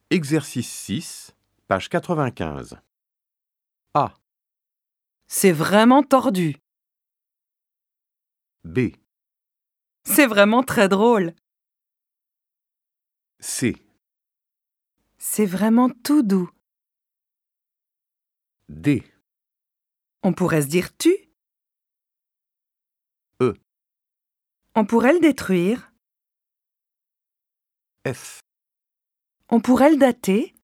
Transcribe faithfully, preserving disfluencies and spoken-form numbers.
Exercice six, page quatre-vingt-quinze. A. C'est vraiment tordu. B. C'est vraiment très drôle. C. C'est vraiment tout doux. D. On pourrait se dire tu. E. On pourrait le détruire. F. On pourrait le dater.